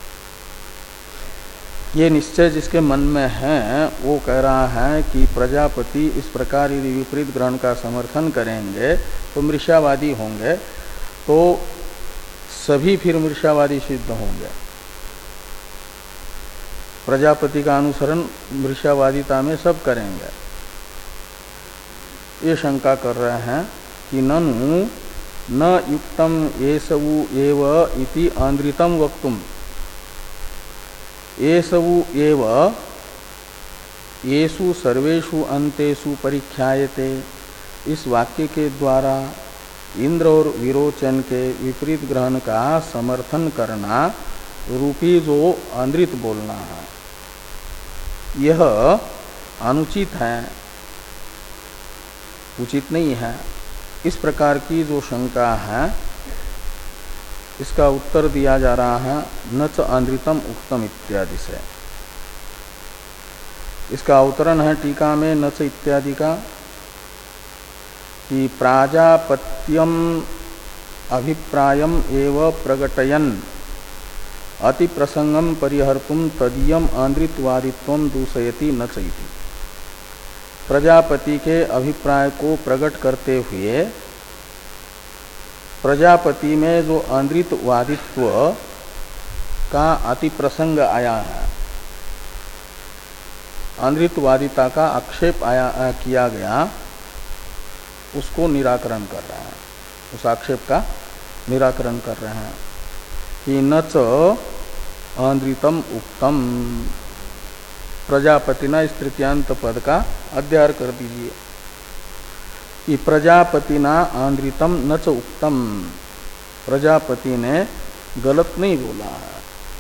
ये निश्चय जिसके मन में है वो कह रहा है कि प्रजापति इस प्रकार यदि विपरीत ग्रहण का समर्थन करेंगे तो मृषावादी होंगे, तो सभी फिर मृषावादी सिद्ध होंगे। प्रजापति का अनुसरण मृषावादिता में सब करेंगे। ये शंका कर रहे हैं कि ननु न युक्तम येषवु एव इति आंद्रितम वक्तुम, येषवु एव येषु सर्वेषु अंतेषु परिख्यायते, इस वाक्य के द्वारा इंद्र और विरोचन के विपरीत ग्रहण का समर्थन करना रूपी जो आंद्रित बोलना है, यह अनुचित है, उचित नहीं है। इस प्रकार की जो शंका है इसका उत्तर दिया जा रहा है न च आंद्रितम उक्तम इत्यादि से। इसका अवतरण है टीका में न च इत्यादि का कि प्राजापत्यम अभिप्रायम एव प्रगटयन अति प्रसंगम परिहर्तुम तदीयम आंद्रितवादित्वम दूषयति न चैति। प्रजापति के अभिप्राय को प्रकट करते हुए प्रजापति में जो आंद्रितवादित्व का अति प्रसंग आया है, आंद्रितवादिता का आक्षेप आया किया गया, उसको निराकरण कर रहे हैं, उस आक्षेप का निराकरण कर रहे हैं कि न च आंद्रितम उक्तम। प्रजापतिना इस तृतीयांत पद का अध्याय कर दीजिए कि प्रजापतिना आंद्रितम न च उक्तम, प्रजापति ने गलत नहीं बोला है।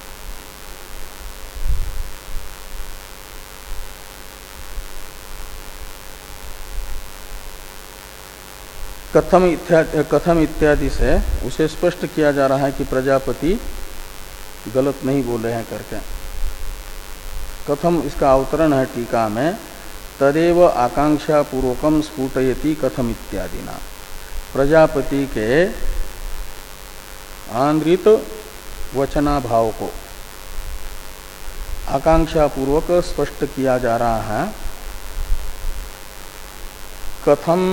कथम इत्यादि कथम इत्यादि से उसे स्पष्ट किया जा रहा है कि प्रजापति गलत नहीं बोले हैं करके। कथम इसका अवतरण है टीका में तदेव आकांक्षा पूर्वकम स्फुटयति कथम इत्यादि ना। प्रजापति के आंद्रित वचनाभाव को आकांक्षा पूर्वक स्पष्ट किया जा रहा है कथम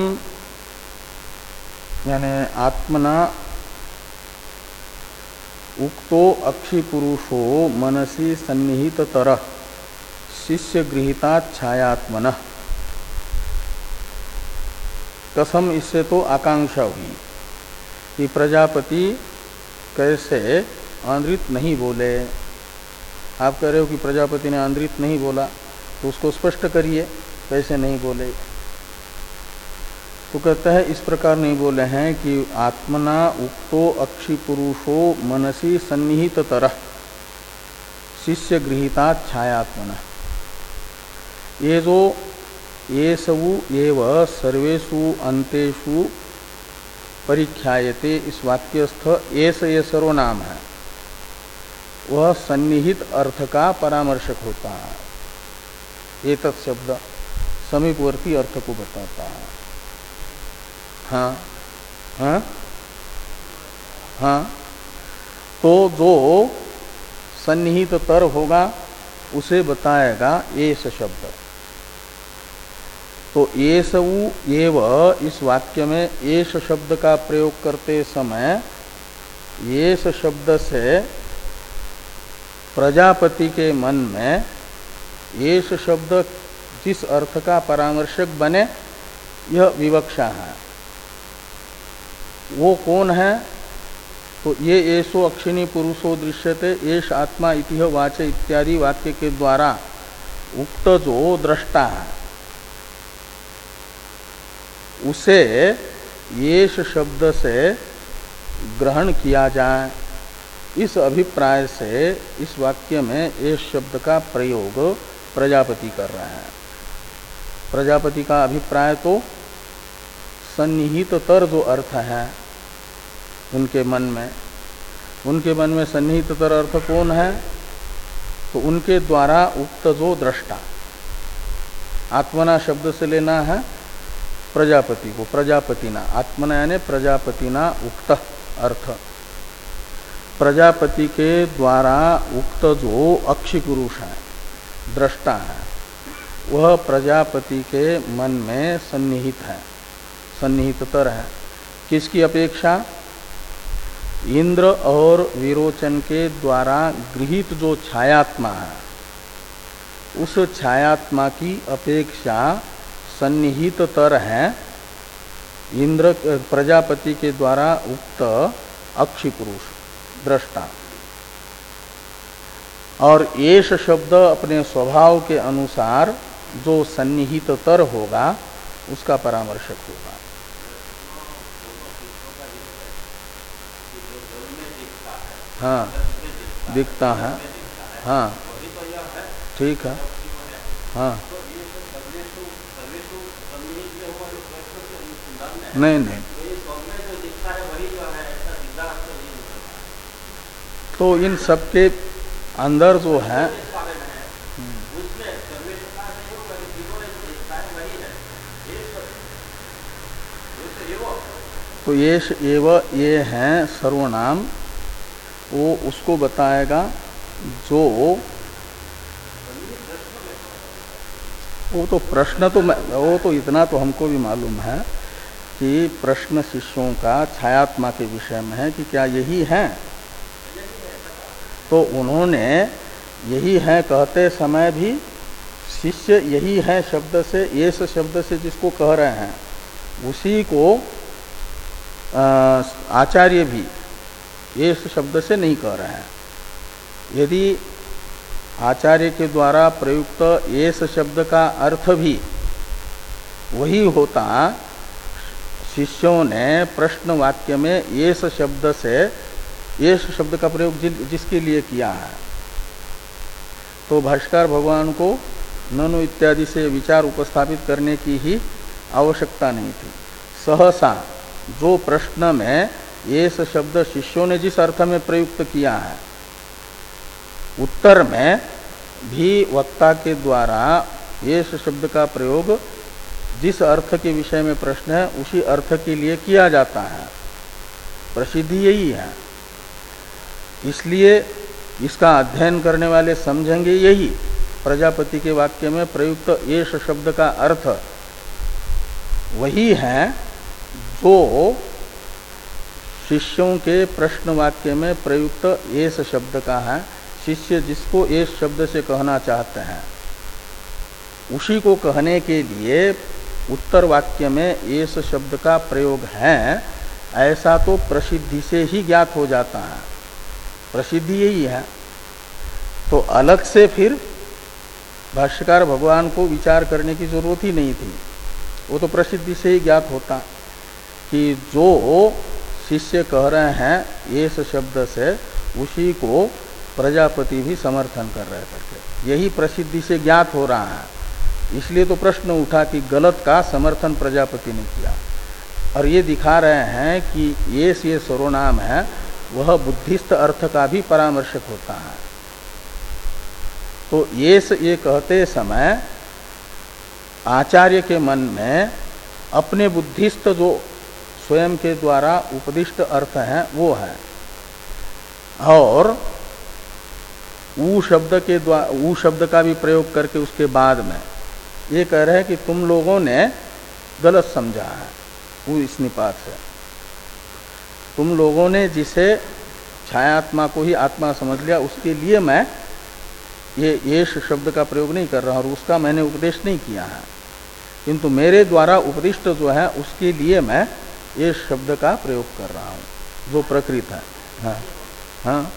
यानी आत्मना उक्तो अक्षि पुरुषो मनसी सन्निहित तरह शिष्य गृहीता छायात्मन। कथम, इससे तो आकांक्षा हुई कि प्रजापति कैसे आंद्रित नहीं बोले। आप कह रहे हो कि प्रजापति ने आंद्रित नहीं बोला, तो उसको स्पष्ट करिए कैसे नहीं बोले। तो कहते हैं इस प्रकार नहीं बोले हैं कि आत्मना उक्तो अक्षि पुरुषो मनसी सन्निहित तरह शिष्य गृहीता छायात्मन। ये जो ये सबु एव सर्वेषु अंतेषु परिख्यायते, इस वाक्यस्थ एस ये सर्वनाम है, वह सन्निहित अर्थ का परामर्शक होता है। एतत् शब्द समीपवर्ती अर्थ को बताता है। हाँ हाँ हाँ, तो जो सन्निहित तर होगा उसे बताएगा एस शब्द। तो एसवु एव, इस वाक्य में एस शब्द का प्रयोग करते समय एस शब्द से प्रजापति के मन में एस शब्द जिस अर्थ का परामर्शक बने, यह विवक्षा है। वो कौन है? तो ये एसो अक्षिणी पुरुषो दृश्यते एष आत्मा इतिह वाचे इत्यादि वाक्य के द्वारा उक्त जो दृष्टा है, उसे येष शब्द से ग्रहण किया जाए। इस अभिप्राय से इस वाक्य में येष शब्द का प्रयोग प्रजापति कर रहे हैं। प्रजापति का अभिप्राय तो सन्निहित तर जो अर्थ है उनके मन में, उनके मन में सन्निहित तर अर्थ कौन है? तो उनके द्वारा उक्त जो दृष्टा, आत्मना शब्द से लेना है प्रजापति को, प्रजापतिना, आत्मना यानी प्रजापतिना उक्त अर्थ। प्रजापति के द्वारा उक्त जो अक्षि पुरुष है, दृष्टा है, वह प्रजापति के मन में सन्निहित है, सन्निहिततर है। किसकी अपेक्षा? इंद्र और विरोचन के द्वारा गृहीत जो छायात्मा है, उस छायात्मा की अपेक्षा सन्निहिततर है इंद्र प्रजापति के द्वारा उक्त अक्षि पुरुष दृष्टा। और येष शब्द अपने स्वभाव के अनुसार जो सन्निहिततर होगा उसका परामर्शक होगा। हाँ, दिखता है। हाँ, ठीक है। हाँ, नहीं नहीं, तो इन सबके अंदर जो है, तो येष एव ये हैं सर्वनाम, वो उसको बताएगा जो वो तो प्रश्न तो वो तो इतना तो हमको भी मालूम है कि प्रश्न शिष्यों का छायात्मा के विषय में है कि क्या यही है। तो उन्होंने यही है कहते समय भी शिष्य यही है शब्द से, येष शब्द से जिसको कह रहे हैं उसी को आचार्य भी येष शब्द से नहीं कह रहे हैं। यदि आचार्य के द्वारा प्रयुक्त येष शब्द का अर्थ भी वही होता, शिष्यों ने प्रश्न वाक्य में येष शब्द से येष शब्द का प्रयोग जिसके लिए किया है, तो भाष्कर भगवान को ननु इत्यादि से विचार उपस्थापित करने की ही आवश्यकता नहीं थी। सहसा जो प्रश्न में येष शब्द शिष्यों ने जिस अर्थ में प्रयुक्त किया है, उत्तर में भी वक्ता के द्वारा येष शब्द का प्रयोग जिस अर्थ के विषय में प्रश्न है उसी अर्थ के लिए किया जाता है। प्रसिद्धि यही है। इसलिए इसका अध्ययन करने वाले समझेंगे यही प्रजापति के वाक्य में प्रयुक्त येष शब्द का अर्थ वही है जो शिष्यों के प्रश्न वाक्य में प्रयुक्त एस शब्द का है। शिष्य जिसको एस शब्द से कहना चाहते हैं उसी को कहने के लिए उत्तर वाक्य में एस शब्द का प्रयोग है, ऐसा तो प्रसिद्धि से ही ज्ञात हो जाता है। प्रसिद्धि यही है, तो अलग से फिर भाष्यकार भगवान को विचार करने की जरूरत ही नहीं थी। वो तो प्रसिद्धि से ही ज्ञात होता कि जो शिष्य कह रहे हैं एस शब्द से उसी को प्रजापति भी समर्थन कर रहे करके, यही प्रसिद्धि से ज्ञात हो रहा है। इसलिए तो प्रश्न उठा कि गलत का समर्थन प्रजापति ने किया, और ये दिखा रहे हैं कि ये ये सर्वनाम है वह बुद्धिस्त अर्थ का भी परामर्शक होता है। तो ये ये कहते समय आचार्य के मन में अपने बुद्धिस्त जो स्वयं के द्वारा उपदिष्ट अर्थ है वो है, और ऊ शब्द के द्वारा ऊ शब्द का भी प्रयोग करके उसके बाद में ये कह रहे हैं कि तुम लोगों ने गलत समझा है। ऊ इस निपात से तुम लोगों ने जिसे छायात्मा को ही आत्मा समझ लिया, उसके लिए मैं ये येष शब्द का प्रयोग नहीं कर रहा और उसका मैंने उपदेश नहीं किया है, किंतु मेरे द्वारा उपदिष्ट जो है उसके लिए मैं ये शब्द का प्रयोग कर रहा हूँ जो प्रकृत है। हाँ हाँ,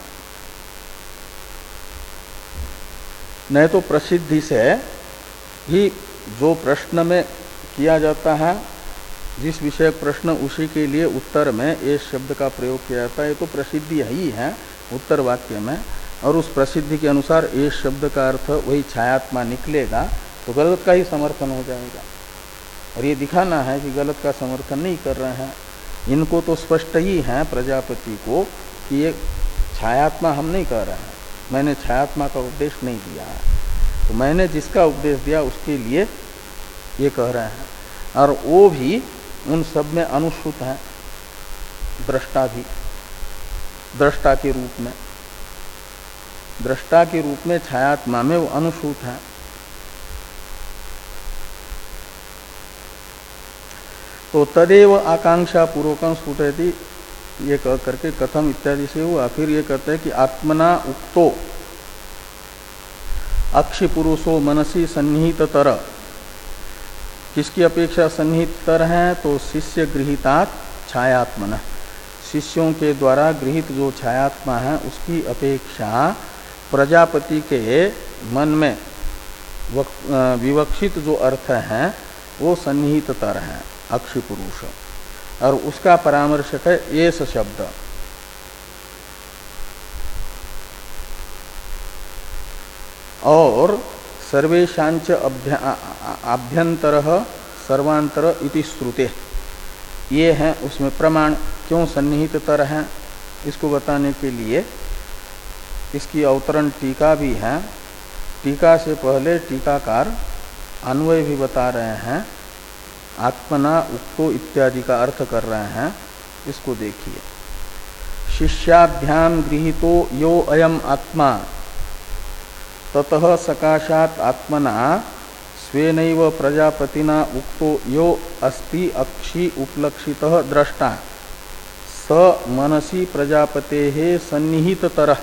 नहीं तो प्रसिद्धि से ही जो प्रश्न में किया जाता है, जिस विषय प्रश्न उसी के लिए उत्तर में ये शब्द का प्रयोग किया जाता है, ये तो प्रसिद्धि ही है उत्तर वाक्य में, और उस प्रसिद्धि के अनुसार ये शब्द का अर्थ वही छायात्मा निकलेगा तो गलत का ही समर्थन हो जाएगा। और ये दिखाना है कि गलत का समर्थन नहीं कर रहे हैं। इनको तो स्पष्ट ही है प्रजापति को कि ये छायात्मा हम नहीं कह रहे हैं, मैंने छायात्मा का उपदेश नहीं दिया है, तो मैंने जिसका उपदेश दिया उसके लिए ये कह रहे हैं। और वो भी उन सब में अनुसूत है, दृष्टा भी, दृष्टा के रूप में, दृष्टा के रूप में छायात्मा में वो अनुसूत है। तो तदेव आकांक्षा पूर्वकं स्फुटयति ये कह करके कथम इत्यादि से हुआ। फिर ये कहते हैं कि आत्मना उक्तो अक्षि पुरुषो मनसी सन्निहिततर, किसकी अपेक्षा सन्निहिततर है? तो शिष्य गृहीतात छायात्मन, शिष्यों के द्वारा गृहीत जो छायात्मा है उसकी अपेक्षा प्रजापति के मन में विवक्षित जो अर्थ है वो सन्निहिततर है अक्षि पुरुष, और उसका परामर्शक है एस शब्द। और सर्वेशांच आभ्यंतर सर्वांतर इति श्रुते, ये है उसमें प्रमाण। क्यों सन्निहिततर है इसको बताने के लिए इसकी अवतरण टीका भी है। टीका से पहले टीकाकार अन्वय भी बता रहे हैं, आत्मना उक्तो इत्यादि का अर्थ कर रहे हैं। इसको देखिए, शिष्याभ्याम गृहीतो यो अयम आत्मा ततः सकाशात आत्मना स्वेनैव प्रजापतिना उक्तो यो अस्ति अक्षि उपलक्षितः द्रष्टा स मनसी प्रजापतेः सन्निहिततरः।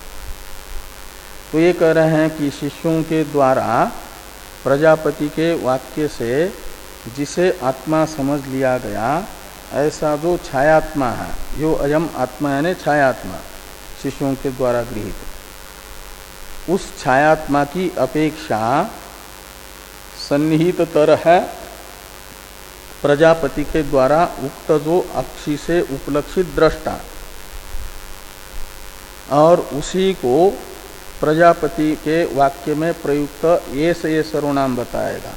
तो ये कह रहे हैं कि शिष्यों के द्वारा प्रजापति के वाक्य से जिसे आत्मा समझ लिया गया, ऐसा जो छायात्मा है, यो अयम आत्मा यानी छायात्मा शिष्यों के द्वारा गृहीत, उस छायात्मा की अपेक्षा सन्निहिततर है प्रजापति के द्वारा उक्त जो अक्षि से उपलक्षित दृष्टा, और उसी को प्रजापति के वाक्य में प्रयुक्त ये से ये सर्वनाम बताएगा।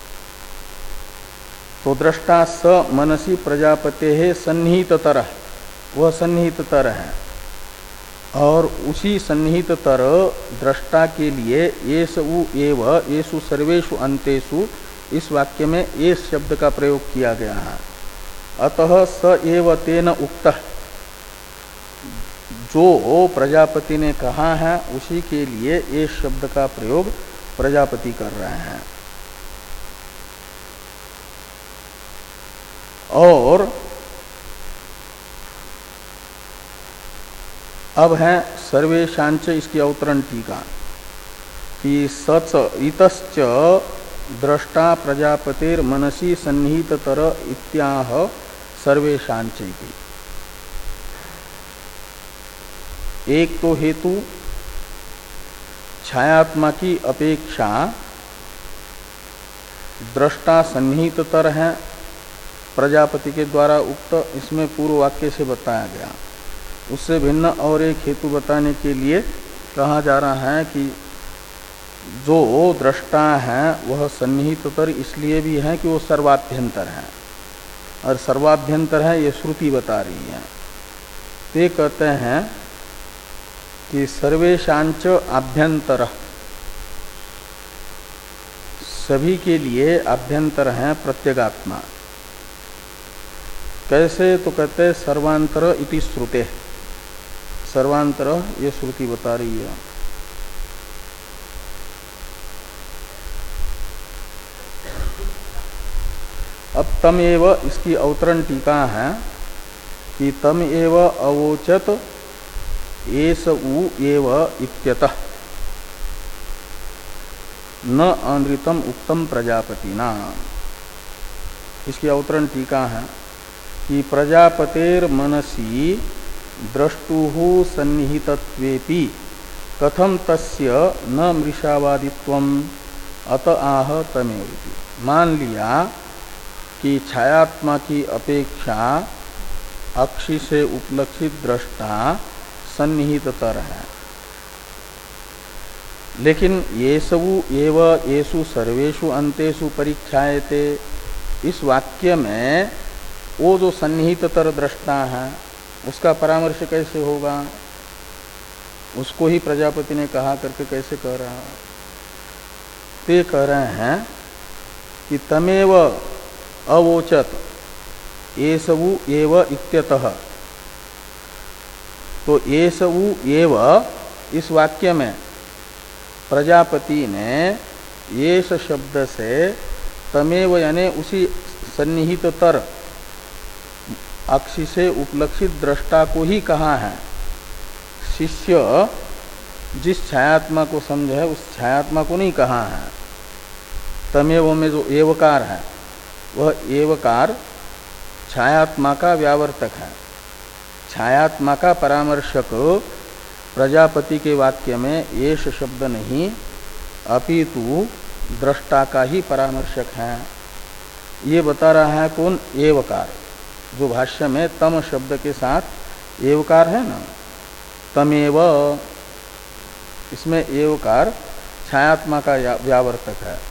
तो दृष्टा स मनसी प्रजापते है सन्निहिततर, वह सन्निहिततर है, और उसी सन्निहिततर दृष्टा के लिए येषु एव येषु सर्वेषु अंतेषु इस वाक्य में एस शब्द का प्रयोग किया गया है। अतः स एव तेन उक्तः, जो प्रजापति ने कहा है उसी के लिए एस शब्द का प्रयोग प्रजापति कर रहे हैं। और अब है सर्वेशांच इसकी अवतरण टीका कि सच इतश्च द्रष्टा प्रजापतिर मनसी सन्निहिततर इत्याह सर्वेशांच। एक तो हेतु छायात्मा की अपेक्षा दृष्टा सन्निहिततर है प्रजापति के द्वारा उक्त, इसमें पूर्व वाक्य से बताया गया। उससे भिन्न और एक हेतु बताने के लिए कहा जा रहा है कि जो दृष्टा है वह सन्निहिततर इसलिए भी है कि वो सर्वाभ्यंतर है, और सर्वाभ्यंतर है ये श्रुति बता रही है। ते कहते हैं कि सर्वेशांच आभ्यंतर, सभी के लिए आभ्यंतर है प्रत्यगात्मा। कैसे? तो कहते हैं सर्वांतर इति श्रुते, सर्वांतर ये श्रुति बता रही है। अब तम एव इसकी अवतरण टीका है कि तम एव अवोचत एस उ एव इत्यतः न अनृतम उक्तम प्रजापतिना। इसकी अवतरण टीका है कि प्रजापतेर मनसी द्रष्टुः सन्निहितत्वेपि कथम तस्य न मृषावादित्वम अत आह तमेव। मान लिया कि छायात्मा की अपेक्षा अक्षि से उपलक्षित दृष्टा सन्निहिततर है, लेकिन ये सबु एव येषु सर्वेषु अंतेषु परीक्षायते, इस वाक्य में वो जो सन्निहिततर दृष्टा है उसका परामर्श कैसे होगा? उसको ही प्रजापति ने कहा करके कैसे कह रहा है? ते कह रहे हैं कि तमेव अवोचत एसवु एव इत्यतः। तो एसवु एव इस वाक्य में प्रजापति ने येष शब्द से तमेव यानी उसी सन्निहिततर अक्षि से उपलक्षित दृष्टा को ही कहा है। शिष्य जिस छायात्मा को समझे उस छायात्मा को नहीं कहा है। तमेव में जो एवकार है वह एवकार छायात्मा का व्यावर्तक है। छायात्मा का परामर्शक प्रजापति के वाक्य में येष शब्द नहीं अपितु दृष्टा का ही परामर्शक है। ये बता रहा है कौन? एवकार, जो भाष्य में तम शब्द के साथ एवकार है ना, तमेव, इसमें एवकार छायात्मा का व्यावर्तक है।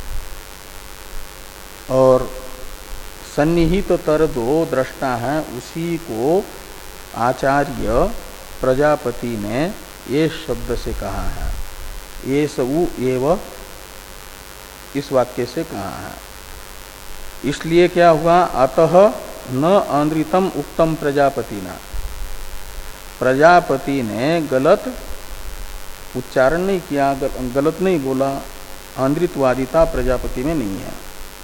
और सन्निहित तर दो दृष्टा है उसी को आचार्य प्रजापति ने ये शब्द से कहा है, ये सबु एव इस वाक्य से कहा है। इसलिए क्या हुआ? अतः न अनृतम उक्तम प्रजापतिना, प्रजापति ने गलत उच्चारण नहीं किया, गलत नहीं बोला, अनृतवादिता प्रजापति में नहीं है।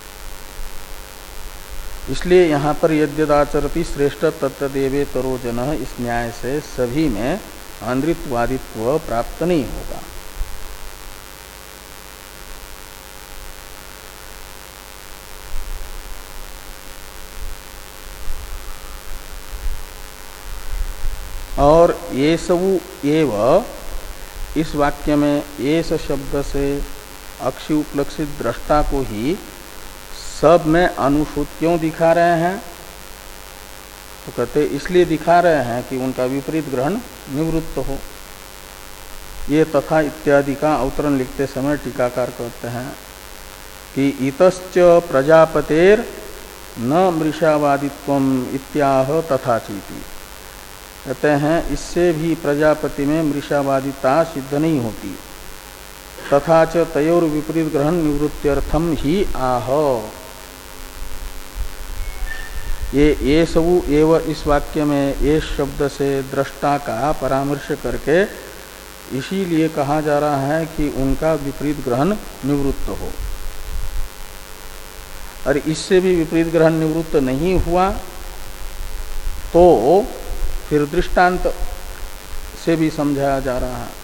इसलिए यहाँ पर यद्यदाचरति श्रेष्ठ तत्तदेवे तरो जनः, इस न्याय से सभी में अनृतवादित्व प्राप्त नहीं होगा। और ये सबु एव इस वाक्य में एस शब्द से अक्षि उपलक्षित दृष्टा को ही सब में अनुसूत क्यों दिखा रहे हैं? तो कहते इसलिए दिखा रहे हैं कि उनका विपरीत ग्रहण निवृत्त हो। ये तथा इत्यादि का अवतरण लिखते समय टीकाकार कहते हैं कि इतश्च प्रजापतेर न मृषावादित्वम इत्याह तथा चीति। कहते हैं इससे भी प्रजापति में मृषावादिता सिद्ध नहीं होती। तथा च तयोर विपरीत ग्रहण निवृत्त्यर्थम ही आह। ये ये सबु एव इस वाक्य में ये शब्द से दृष्टा का परामर्श करके इसीलिए कहा जा रहा है कि उनका विपरीत ग्रहण निवृत्त हो। और इससे भी विपरीत ग्रहण निवृत्त नहीं हुआ तो फिर दृष्टांत से भी समझाया जा रहा है।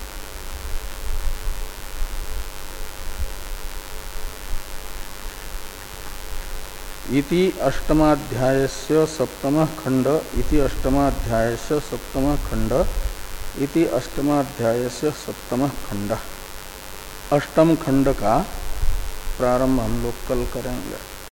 इति अष्टमाध्यायस्य सप्तमः खंड इति अष्टमाध्यायस्य सप्तमः खंड इति अष्टमाध्यायस्य सप्तमः खंड। अष्टम खंड का प्रारंभ हम लोग कल करेंगे।